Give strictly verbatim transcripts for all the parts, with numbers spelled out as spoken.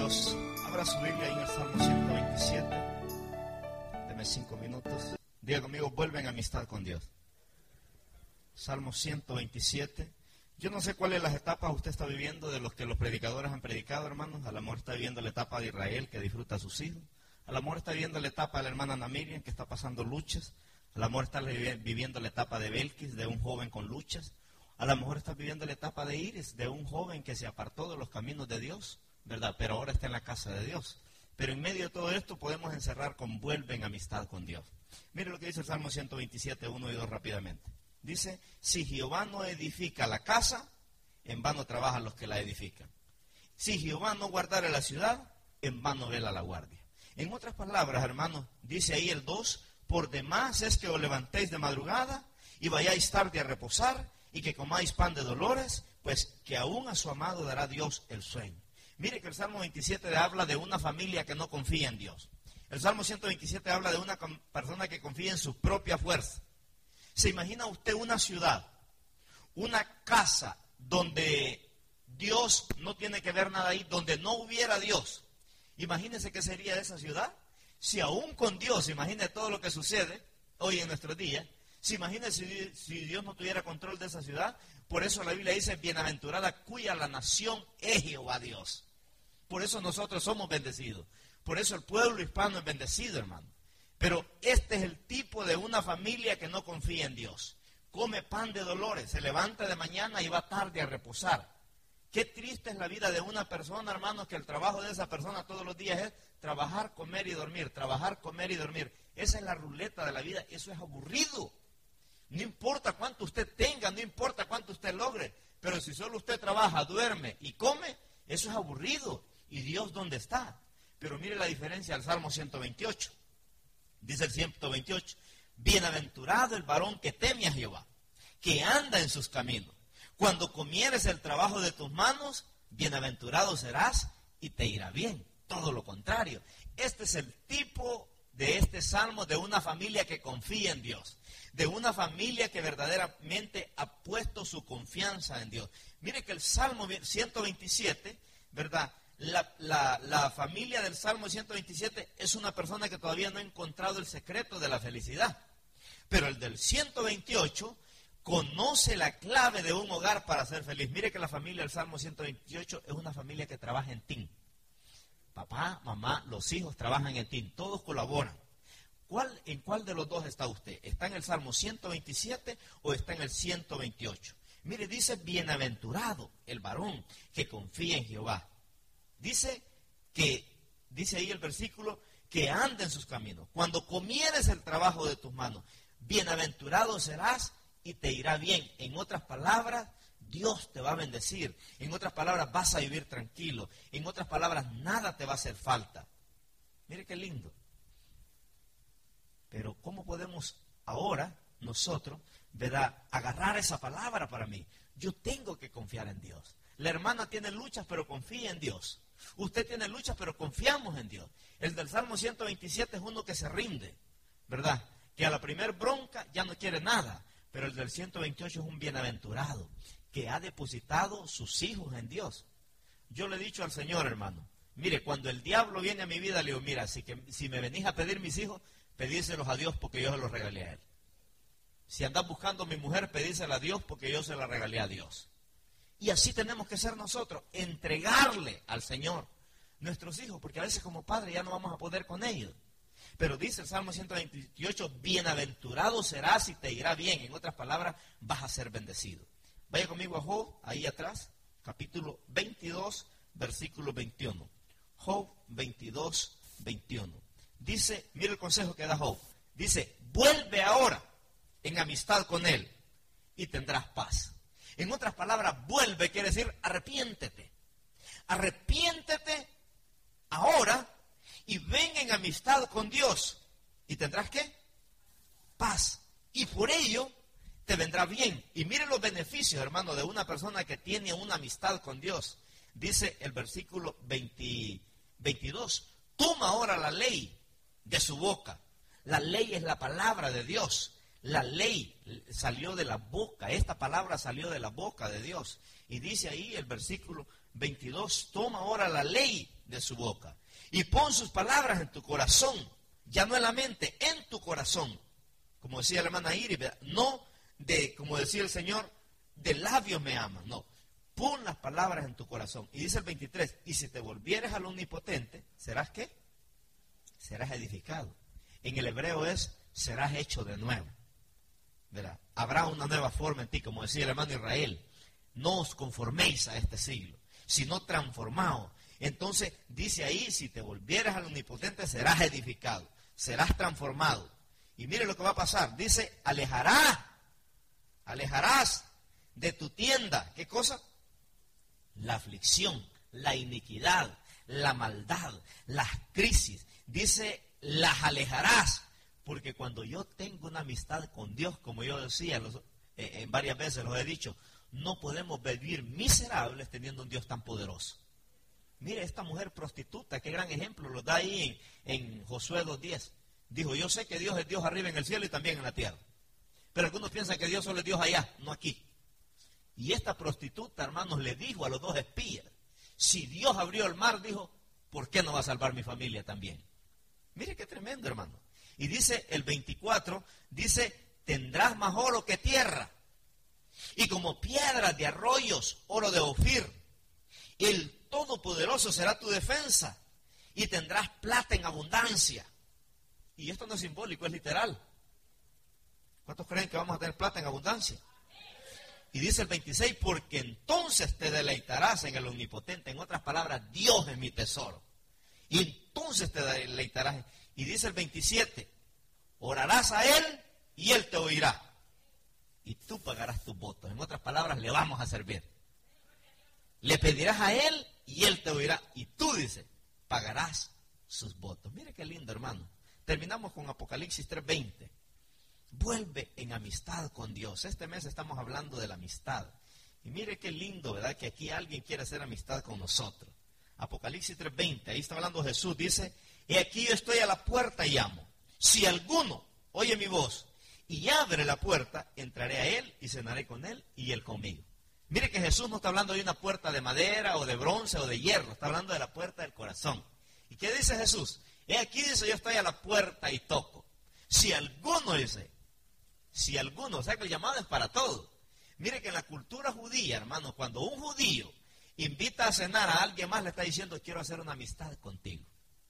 amigos, abra su Biblia ahí en el Salmo ciento veintisiete. Deme cinco minutos. Diga conmigo, vuelven a amistad con Dios. Salmo ciento veintisiete. Yo no sé cuáles las etapas usted está viviendo de los que los predicadores han predicado, hermanos. A lo mejor está viviendo la etapa de Israel, que disfruta a sus hijos. A lo mejor está viviendo la etapa de la hermana Ana Miriam, que está pasando luchas. A lo mejor está viviendo la etapa de Belkis, de un joven con luchas. A lo mejor está viviendo la etapa de Iris, de un joven que se apartó de los caminos de Dios, ¿verdad? Pero ahora está en la casa de Dios. Pero en medio de todo esto podemos encerrar con vuelve en amistad con Dios. Mire lo que dice el Salmo ciento veintisiete, uno y dos rápidamente. Dice, si Jehová no edifica la casa, en vano trabajan los que la edifican. Si Jehová no guardare la ciudad, en vano vela la guardia. En otras palabras, hermanos, dice ahí el dos, por demás es que os levantéis de madrugada y vayáis tarde a reposar y que comáis pan de dolores, pues que aún a su amado dará Dios el sueño. Mire que el Salmo veintisiete habla de una familia que no confía en Dios. El Salmo ciento veintisiete habla de una persona que confía en su propia fuerza. ¿Se imagina usted una ciudad, una casa donde Dios no tiene que ver nada ahí, donde no hubiera Dios? Imagínese qué sería esa ciudad. Si aún con Dios, imagine todo lo que sucede hoy en nuestros días. Se imagina si, si Dios no tuviera control de esa ciudad. Por eso la Biblia dice, bienaventurada cuya la nación es Jehová Dios. Por eso nosotros somos bendecidos. Por eso el pueblo hispano es bendecido, hermano. Pero este es el tipo de una familia que no confía en Dios. Come pan de dolores, se levanta de mañana y va tarde a reposar. Qué triste es la vida de una persona, hermanos, que el trabajo de esa persona todos los días es trabajar, comer y dormir, trabajar, comer y dormir. Esa es la ruleta de la vida, eso es aburrido. No importa cuánto usted tenga, no importa cuánto usted logre, pero si solo usted trabaja, duerme y come, eso es aburrido. ¿Y Dios dónde está? Pero mire la diferencia al Salmo ciento veintiocho. Dice el ciento veintiocho, bienaventurado el varón que teme a Jehová, que anda en sus caminos. Cuando comieres el trabajo de tus manos, bienaventurado serás y te irá bien. Todo lo contrario. Este es el tipo de este salmo de una familia que confía en Dios. De una familia que verdaderamente ha puesto su confianza en Dios. Mire que el Salmo ciento veintisiete, ¿verdad? La, la, la familia del Salmo ciento veintisiete es una persona que todavía no ha encontrado el secreto de la felicidad. Pero el del ciento veintiocho conoce la clave de un hogar para ser feliz. Mire que la familia del Salmo ciento veintiocho es una familia que trabaja en team. Papá, mamá, los hijos trabajan en team, todos colaboran. ¿Cuál, ¿En cuál de los dos está usted? ¿Está en el Salmo ciento veintisiete o está en el ciento veintiocho? Mire, dice, bienaventurado el varón que confía en Jehová. Dice que, dice ahí el versículo, que anda en sus caminos. Cuando comieres el trabajo de tus manos, bienaventurado serás y te irá bien. En otras palabras, Dios te va a bendecir. En otras palabras, vas a vivir tranquilo. En otras palabras, nada te va a hacer falta. Mire qué lindo. Pero ¿cómo podemos ahora nosotros, verdad, agarrar esa palabra para mí? Yo tengo que confiar en Dios. La hermana tiene luchas, pero confía en Dios. Usted tiene luchas, pero confiamos en Dios. El del Salmo ciento veintisiete es uno que se rinde, ¿verdad? Que a la primer bronca ya no quiere nada. Pero el del ciento veintiocho es un bienaventurado que ha depositado sus hijos en Dios. Yo le he dicho al Señor, hermano, mire, cuando el diablo viene a mi vida, le digo, mira, si, que, si me venís a pedir mis hijos, pedíselos a Dios porque yo se los regalé a Él. Si andás buscando a mi mujer, pedísela a Dios porque yo se la regalé a Dios. Y así tenemos que ser nosotros, entregarle al Señor nuestros hijos, porque a veces como padre ya no vamos a poder con ellos. Pero dice el Salmo ciento veintiocho, bienaventurado serás y te irá bien. En otras palabras, vas a ser bendecido. Vaya conmigo a Job, ahí atrás, capítulo veintidós, versículo veintiuno. Job veintidós, veintiuno. Dice, mire el consejo que da Job. Dice, vuelve ahora en amistad con él y tendrás paz. En otras palabras, vuelve quiere decir arrepiéntete. Arrepiéntete ahora y ven en amistad con Dios. ¿Y tendrás qué? Paz. Y por ello te vendrá bien. Y mire los beneficios, hermano, de una persona que tiene una amistad con Dios. Dice el versículo veinte, veintidós. Toma ahora la ley de su boca. La ley es la palabra de Dios. La ley salió de la boca. Esta palabra salió de la boca de Dios. Y dice ahí el versículo veintidós, toma ahora la ley de su boca y pon sus palabras en tu corazón, ya no en la mente, en tu corazón. Como decía la hermana Iris, no de, como decía el Señor, de labios me aman, no. Pon las palabras en tu corazón. Y dice el veintitrés, y si te volvieres al omnipotente, ¿serás qué? Serás edificado. En el hebreo es, serás hecho de nuevo. ¿Verdad? Habrá una nueva forma en ti, como decía el hermano Israel. No os conforméis a este siglo, sino transformaos. Entonces, dice ahí, si te volvieras al omnipotente, serás edificado, serás transformado. Y mire lo que va a pasar. Dice, alejarás, alejarás de tu tienda. ¿Qué cosa? La aflicción, la iniquidad, la maldad, las crisis. Dice, las alejarás. Porque cuando yo tengo una amistad con Dios, como yo decía los, eh, en varias veces los he dicho, no podemos vivir miserables teniendo un Dios tan poderoso. Mire, esta mujer prostituta, qué gran ejemplo, lo da ahí en, en Josué dos diez. Dijo, yo sé que Dios es Dios arriba en el cielo y también en la tierra. Pero algunos piensan que Dios solo es Dios allá, no aquí. Y esta prostituta, hermanos, le dijo a los dos espías, si Dios abrió el mar, dijo, ¿por qué no va a salvar mi familia también? Mire qué tremendo, hermano. Y dice el veinticuatro, dice, tendrás más oro que tierra, y como piedras de arroyos, oro de Ofir. El Todopoderoso será tu defensa, y tendrás plata en abundancia. Y esto no es simbólico, es literal. ¿Cuántos creen que vamos a tener plata en abundancia? Y dice el veintiséis, porque entonces te deleitarás en el omnipotente. En otras palabras, Dios es mi tesoro. Y entonces te deleitarás. Y dice el veintisiete, orarás a Él y Él te oirá. Y tú pagarás tus votos. En otras palabras, le vamos a servir. Le pedirás a Él y Él te oirá. Y tú, dice, pagarás sus votos. Mire qué lindo, hermano. Terminamos con Apocalipsis tres veinte. Vuelve en amistad con Dios. Este mes estamos hablando de la amistad. Y mire qué lindo, ¿verdad? Que aquí alguien quiere hacer amistad con nosotros. Apocalipsis tres veinte, ahí está hablando Jesús. Dice, he aquí yo estoy a la puerta y llamo. Si alguno oye mi voz y abre la puerta, entraré a él y cenaré con él y él conmigo. Mire que Jesús no está hablando de una puerta de madera o de bronce o de hierro. Está hablando de la puerta del corazón. ¿Y qué dice Jesús? He aquí, dice, yo estoy a la puerta y toco. Si alguno, dice, si alguno, o sea que el llamado es para todos. Mire que en la cultura judía, hermano, cuando un judío invita a cenar a alguien más, le está diciendo, quiero hacer una amistad contigo.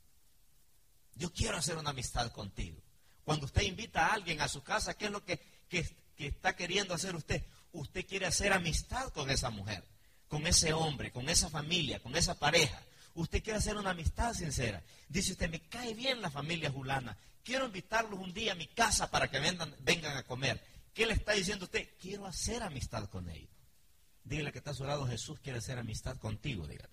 Yo quiero hacer una amistad contigo. Cuando usted invita a alguien a su casa, ¿qué es lo que, que, que está queriendo hacer usted? Usted quiere hacer amistad con esa mujer, con ese hombre, con esa familia, con esa pareja. Usted quiere hacer una amistad sincera. Dice usted, me cae bien la familia Julana. Quiero invitarlos un día a mi casa para que vengan, vengan a comer. ¿Qué le está diciendo usted? Quiero hacer amistad con ellos. Dígale que está a su lado, Jesús quiere hacer amistad contigo, dígale.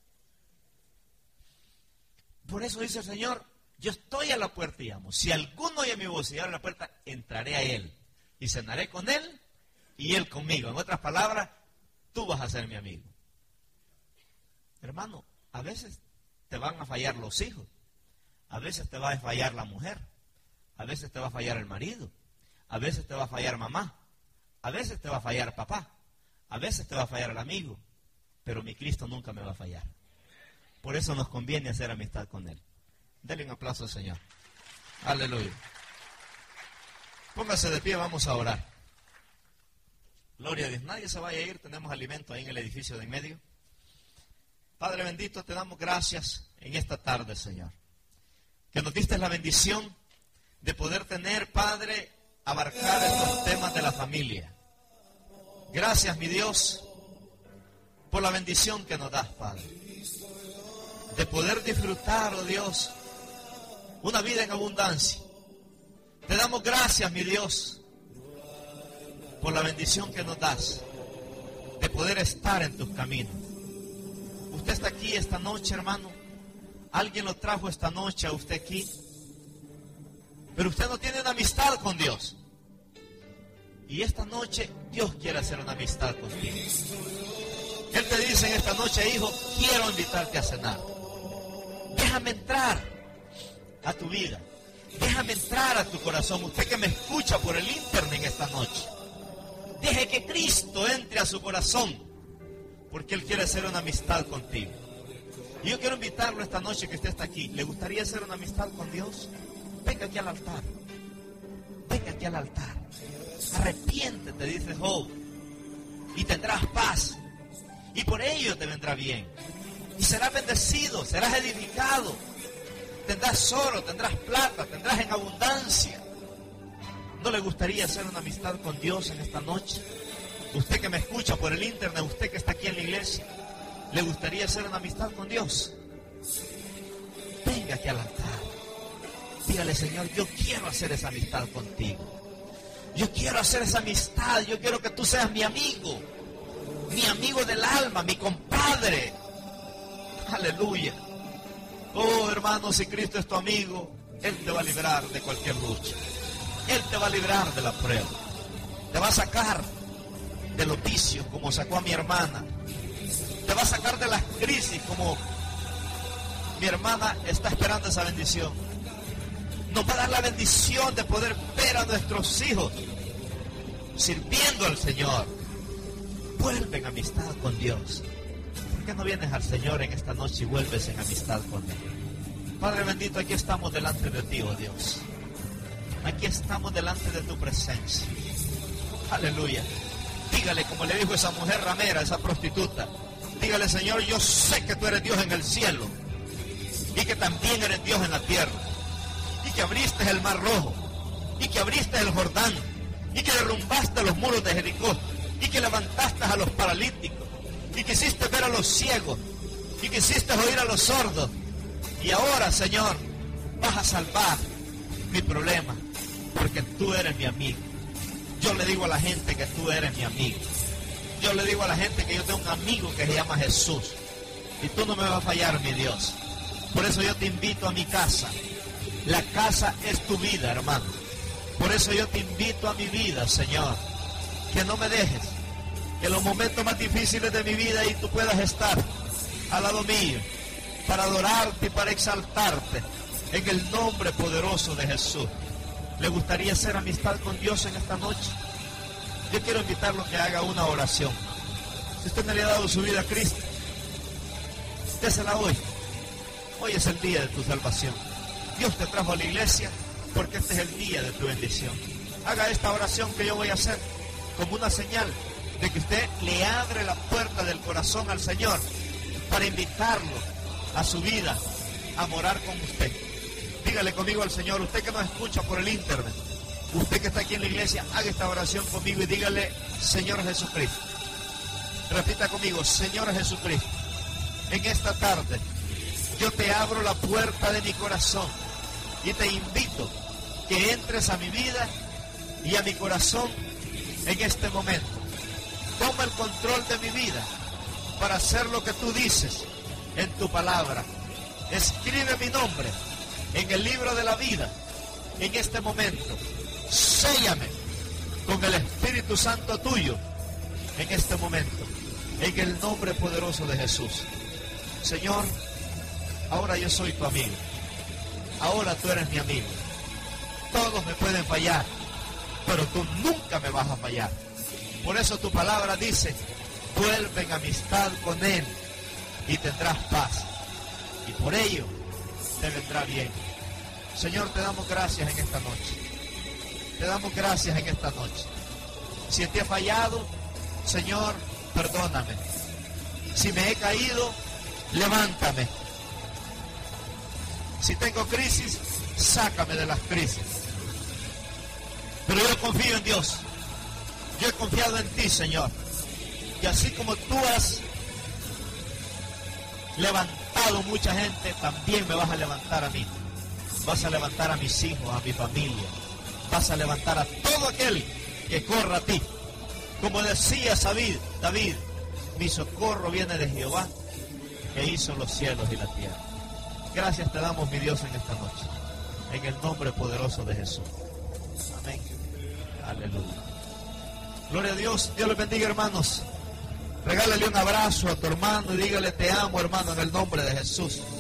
Por eso dice el Señor, yo estoy a la puerta y llamo. Si alguno oye mi voz y abre la puerta, entraré a él y cenaré con él y él conmigo. En otras palabras, tú vas a ser mi amigo. Hermano, a veces te van a fallar los hijos, a veces te va a fallar la mujer, a veces te va a fallar el marido, a veces te va a fallar mamá, a veces te va a fallar papá, a veces te va a fallar el amigo, pero mi Cristo nunca me va a fallar. Por eso nos conviene hacer amistad con Él. Denle un aplauso al Señor. Aleluya. Póngase de pie, vamos a orar. Gloria a Dios. Nadie se vaya a ir, tenemos alimento ahí en el edificio de en medio. Padre bendito, te damos gracias en esta tarde, Señor. Que nos diste la bendición de poder tener, Padre, abarcar estos temas de la familia. Gracias, mi Dios, por la bendición que nos das, Padre. De poder disfrutar, oh Dios, una vida en abundancia. Te damos gracias, mi Dios, por la bendición que nos das de poder estar en tus caminos. Usted está aquí esta noche, hermano. Alguien lo trajo esta noche a usted aquí. Pero usted no tiene una amistad con Dios. Y esta noche Dios quiere hacer una amistad contigo. Él te dice en esta noche, hijo, quiero invitarte a cenar. Déjame entrar a tu vida. Déjame entrar a tu corazón. Usted que me escucha por el internet en esta noche. Deje que Cristo entre a su corazón. porque Él quiere hacer una amistad contigo. Y yo quiero invitarlo esta noche que usted está aquí. ¿Le gustaría hacer una amistad con Dios? Venga aquí al altar. Venga aquí al altar. Arrepiéntete, dice Job, y tendrás paz. Y por ello te vendrá bien. Y serás bendecido, serás edificado. Tendrás oro, tendrás plata, tendrás en abundancia. ¿No le gustaría hacer una amistad con Dios en esta noche? Usted que me escucha por el internet, usted que está aquí en la iglesia, ¿le gustaría hacer una amistad con Dios? Venga aquí al altar. Dígale, Señor, yo quiero hacer esa amistad contigo. Yo quiero hacer esa amistad. Yo quiero que tú seas mi amigo. Mi amigo del alma, mi compadre. Aleluya. Oh, hermano, si Cristo es tu amigo, Él te va a librar de cualquier lucha. Él te va a librar de la prueba. Te va a sacar de los vicios como sacó a mi hermana. Te va a sacar de las crisis como mi hermana está esperando esa bendición. Nos va a dar la bendición de poder ver a nuestros hijos sirviendo al Señor. Vuelve en amistad con Dios. ¿Por qué no vienes al Señor en esta noche y vuelves en amistad con Él? Padre bendito, aquí estamos delante de ti, oh Dios. Aquí estamos delante de tu presencia. Aleluya. Dígale, como le dijo esa mujer ramera, esa prostituta, dígale, Señor, yo sé que tú eres Dios en el cielo y que también eres Dios en la tierra, y que abriste el mar rojo, y que abriste el Jordán, y que derrumbaste los muros de Jericó, y que levantaste a los paralíticos, y que hiciste ver a los ciegos, y que hiciste oír a los sordos. Y ahora, Señor, vas a salvar mi problema, porque tú eres mi amigo. Yo le digo a la gente que tú eres mi amigo. Yo le digo a la gente que yo tengo un amigo que se llama Jesús. Y tú no me vas a fallar, mi Dios. Por eso yo te invito a mi casa. La casa es tu vida, hermano. Por eso yo te invito a mi vida, Señor. Que no me dejes. Que en los momentos más difíciles de mi vida y tú puedas estar al lado mío para adorarte y para exaltarte en el nombre poderoso de Jesús. ¿Le gustaría hacer amistad con Dios en esta noche? Yo quiero invitarlo a que haga una oración. Si usted no le ha dado su vida a Cristo, désela hoy. Hoy es el día de tu salvación. Dios te trajo a la iglesia porque este es el día de tu bendición. Haga esta oración que yo voy a hacer como una señal de que usted le abre la puerta del corazón al Señor para invitarlo a su vida, a morar con usted. Dígale conmigo al Señor, usted que nos escucha por el internet, usted que está aquí en la iglesia, haga esta oración conmigo y dígale, Señor Jesucristo. Repita conmigo, Señor Jesucristo, en esta tarde yo te abro la puerta de mi corazón y te invito que entres a mi vida y a mi corazón en este momento. Toma el control de mi vida para hacer lo que tú dices en tu palabra. Escribe mi nombre en el libro de la vida en este momento. Séllame con el Espíritu Santo tuyo en este momento, en el nombre poderoso de Jesús. Señor, ahora yo soy tu amigo. Ahora tú eres mi amigo. Todos me pueden fallar, pero tú nunca me vas a fallar. Por eso tu palabra dice, vuelve en amistad con Él y tendrás paz. Y por ello te vendrá bien. Señor, te damos gracias en esta noche. Te damos gracias en esta noche. Si te he fallado, Señor, perdóname. Si me he caído, levántame. Si tengo crisis, sácame de las crisis. Pero yo confío en Dios. Yo he confiado en ti, Señor. Y así como tú has levantado mucha gente, también me vas a levantar a mí. Vas a levantar a mis hijos, a mi familia. Vas a levantar a todo aquel que corra a ti. Como decía David, David, mi socorro viene de Jehová, que hizo los cielos y la tierra. Gracias te damos, mi Dios, en esta noche. En el nombre poderoso de Jesús. Amén. Aleluya. Gloria a Dios. Dios les bendiga, hermanos. Regálale un abrazo a tu hermano y dígale, te amo, hermano, en el nombre de Jesús.